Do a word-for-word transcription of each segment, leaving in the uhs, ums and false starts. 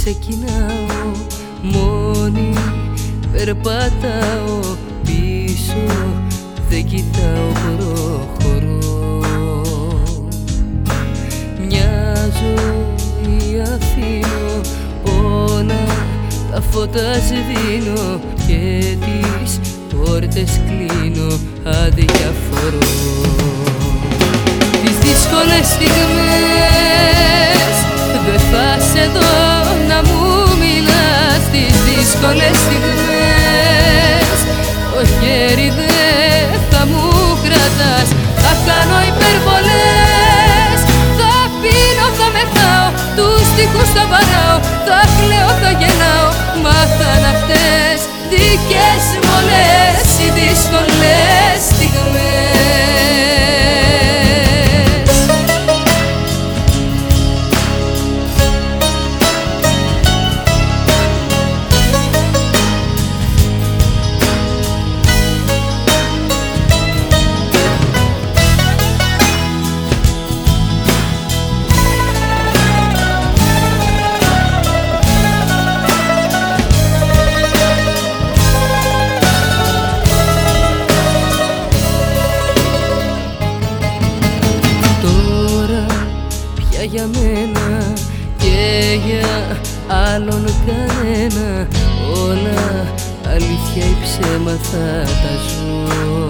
ξεκινάω, μόνη περπατάω, πίσω δεν κοιτάω, προχωρώ. Μια ζωή αφήνω, όλα τα φώτα σβήνω και τις πόρτες κλείνω, αδιαφορώ. Τις δύσκολες στιγμές δεν θα σε δω να μου μιλάς. Τις δύσκολες στιγμές το χέρι δεν θα μου κρατάς. Θα κάνω υπερβολές, θα πίνω, θα μεθάω, τους στίχους θα βαράω, θα κλαίω, θα γελάω, μα θα είναι αυτές δικές μου όλες οι δύσκολες στιγμές. Για μένα και για άλλον κανένα, όλα αλήθεια ή ψέμα θα τα ζω.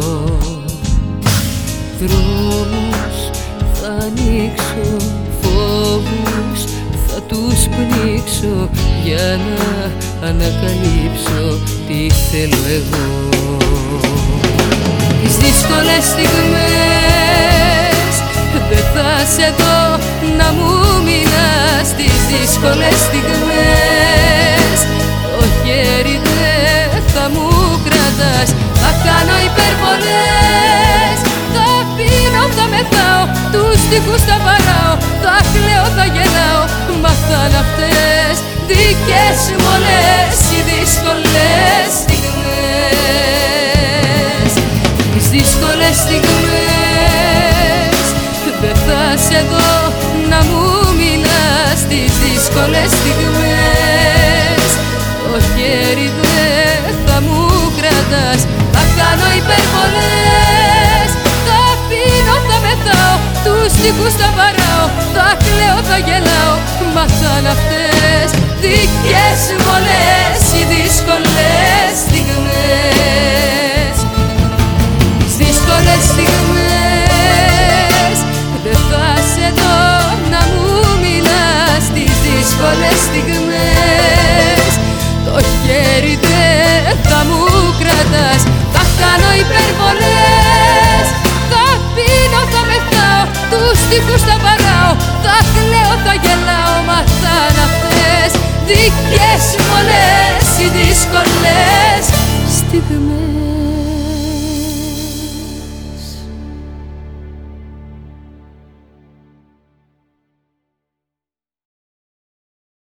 Δρόμους θα ανοίξω, φόβους θα τους πνίξω, για να ανακαλύψω τι θέλω εγώ. Τις δύσκολες στιγμές δεν θα σε δω να μου μιλάς. Τις δύσκολες στιγμές το χέρι δεν θα μου κρατάς. Θα κάνω υπερβολές, θα πίνω, θα μεθάω, τους στίχους θα βαράω, θα κλαίω, θα γελάω, μα θα είναι αυτές δικές μου όλες οι δύσκολες στιγμές. Τις δύσκολες στιγμές δεν θα σε δω να μου μιλάς. Τις δύσκολες στιγμές το χέρι δεν θα μου κρατάς. Θα κάνω υπερβολές, θα πίνω, θα μεθάω, τους στίχους θα βαράω, θα κλαίω, θα γελάω, μα θα είναι αυτές δικές μου όλες οι δύσκολες στιγμές. Τις δύσκολες στιγμές δεν θα σε δω να μου μιλάς. Τις δύσκολες στιγμές το χέρι δεν θα μου κρατάς. Θα κάνω υπερβολές, θα πίνω, θα μεθάω, τους στίχους θα βαράω, θα κλαίω, θα γελάω, μα θα είναι αυτές δικές μου όλες οι δύσκολες στιγμές.